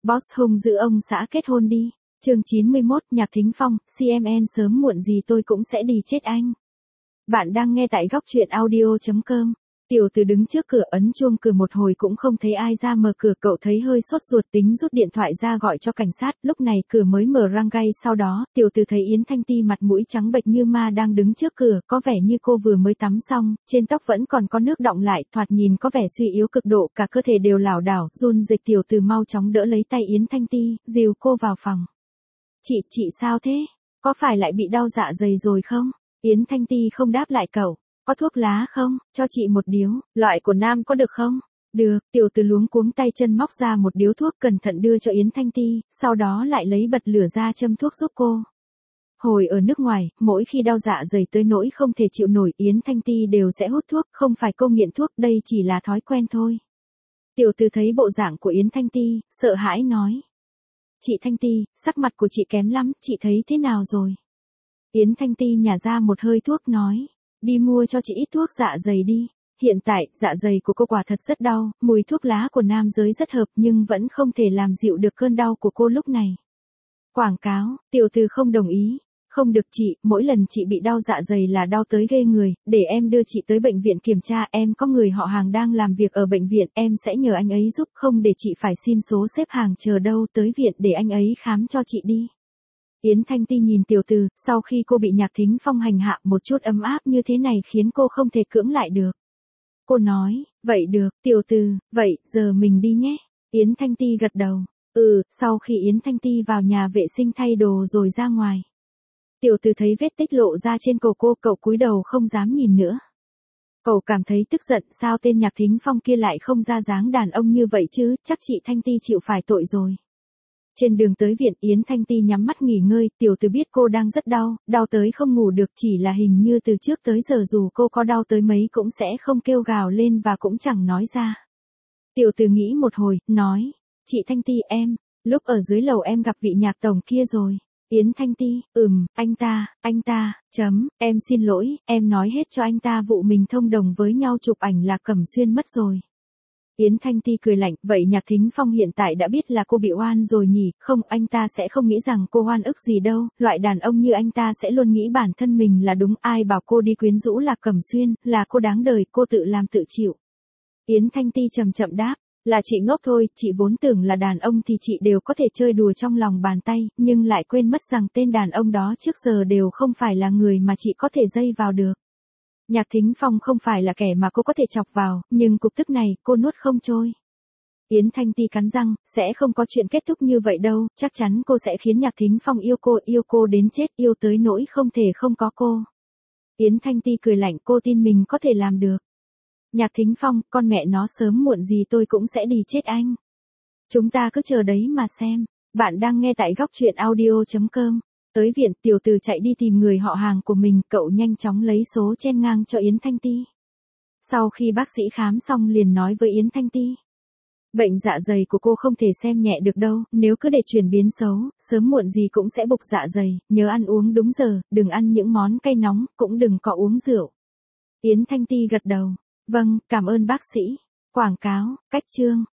Boss hung giữ ông xã kết hôn đi. Chương 91, Nhạc Thính Phong, CMN sớm muộn gì tôi cũng sẽ đi chết anh. Bạn đang nghe tại góc truyện audio.com. Tiểu Từ đứng trước cửa ấn chuông cửa một hồi cũng không thấy ai ra mở cửa, cậu thấy hơi sốt ruột tính rút điện thoại ra gọi cho cảnh sát. Lúc này cửa mới mở răng ray, sau đó Tiểu Từ thấy Yến Thanh Ti mặt mũi trắng bệch như ma đang đứng trước cửa, có vẻ như cô vừa mới tắm xong, trên tóc vẫn còn có nước đọng lại, thoạt nhìn có vẻ suy yếu cực độ, cả cơ thể đều lảo đảo, run rẩy. Tiểu Từ mau chóng đỡ lấy tay Yến Thanh Ti, dìu cô vào phòng. Chị sao thế? Có phải lại bị đau dạ dày rồi không? Yến Thanh Ti không đáp lại cậu. Có thuốc lá không? Cho chị một điếu, loại của nam có được không? Được, Tiểu Từ luống cuống tay chân móc ra một điếu thuốc cẩn thận đưa cho Yến Thanh Ti, sau đó lại lấy bật lửa ra châm thuốc giúp cô. Hồi ở nước ngoài, mỗi khi đau dạ dày tới nỗi không thể chịu nổi, Yến Thanh Ti đều sẽ hút thuốc, không phải cô nghiện thuốc, đây chỉ là thói quen thôi. Tiểu Từ thấy bộ dạng của Yến Thanh Ti, sợ hãi nói. Chị Thanh Ti, sắc mặt của chị kém lắm, chị thấy thế nào rồi? Yến Thanh Ti nhả ra một hơi thuốc nói. Đi mua cho chị ít thuốc dạ dày đi. Hiện tại, dạ dày của cô quả thật rất đau, mùi thuốc lá của nam giới rất hợp nhưng vẫn không thể làm dịu được cơn đau của cô lúc này. Quảng cáo, Tiểu Từ không đồng ý. Không được chị, mỗi lần chị bị đau dạ dày là đau tới ghê người, để em đưa chị tới bệnh viện kiểm tra, em có người họ hàng đang làm việc ở bệnh viện, em sẽ nhờ anh ấy giúp, không để chị phải xin số xếp hàng chờ đâu, tới viện để anh ấy khám cho chị đi. Yến Thanh Ti nhìn Tiểu Từ, sau khi cô bị Nhạc Thính Phong hành hạ, một chút ấm áp như thế này khiến cô không thể cưỡng lại được. Cô nói, vậy được, Tiểu Từ, vậy, giờ mình đi nhé. Yến Thanh Ti gật đầu. Sau khi Yến Thanh Ti vào nhà vệ sinh thay đồ rồi ra ngoài. Tiểu Từ thấy vết tích lộ ra trên cổ cô, cậu cúi đầu không dám nhìn nữa. Cậu cảm thấy tức giận, sao tên Nhạc Thính Phong kia lại không ra dáng đàn ông như vậy chứ, chắc chị Thanh Ti chịu phải tội rồi. Trên đường tới viện, Yến Thanh Ti nhắm mắt nghỉ ngơi, Tiểu Từ biết cô đang rất đau, đau tới không ngủ được, chỉ là hình như từ trước tới giờ dù cô có đau tới mấy cũng sẽ không kêu gào lên và cũng chẳng nói ra. Tiểu Từ nghĩ một hồi, nói, chị Thanh Ti em, lúc ở dưới lầu em gặp vị Nhạc tổng kia rồi. Yến Thanh Ti, em xin lỗi, em nói hết cho anh ta vụ mình thông đồng với nhau chụp ảnh Lạc Cẩm Xuyên mất rồi. Yến Thanh Ti cười lạnh, vậy Nhạc Thính Phong hiện tại đã biết là cô bị oan rồi nhỉ? Không, anh ta sẽ không nghĩ rằng cô oan ức gì đâu, loại đàn ông như anh ta sẽ luôn nghĩ bản thân mình là đúng, ai bảo cô đi quyến rũ Lạc Cẩm Xuyên, là cô đáng đời, cô tự làm tự chịu. Yến Thanh Ti chậm chậm đáp, là chị ngốc thôi, chị vốn tưởng là đàn ông thì chị đều có thể chơi đùa trong lòng bàn tay, nhưng lại quên mất rằng tên đàn ông đó trước giờ đều không phải là người mà chị có thể dây vào được. Nhạc Thính Phong không phải là kẻ mà cô có thể chọc vào, nhưng cục tức này, cô nuốt không trôi. Yến Thanh Ti cắn răng, sẽ không có chuyện kết thúc như vậy đâu, chắc chắn cô sẽ khiến Nhạc Thính Phong yêu cô đến chết, yêu tới nỗi không thể không có cô. Yến Thanh Ti cười lạnh, cô tin mình có thể làm được. Nhạc Thính Phong, con mẹ nó sớm muộn gì tôi cũng sẽ đi chết anh. Chúng ta cứ chờ đấy mà xem. Bạn đang nghe tại góc truyện audio.com. Tới viện, Tiểu Từ chạy đi tìm người họ hàng của mình, cậu nhanh chóng lấy số chen ngang cho Yến Thanh Ti. Sau khi bác sĩ khám xong liền nói với Yến Thanh Ti. Bệnh dạ dày của cô không thể xem nhẹ được đâu, nếu cứ để chuyển biến xấu, sớm muộn gì cũng sẽ bục dạ dày, nhớ ăn uống đúng giờ, đừng ăn những món cay nóng, cũng đừng có uống rượu. Yến Thanh Ti gật đầu. Vâng, cảm ơn bác sĩ. Quảng cáo, cách chương.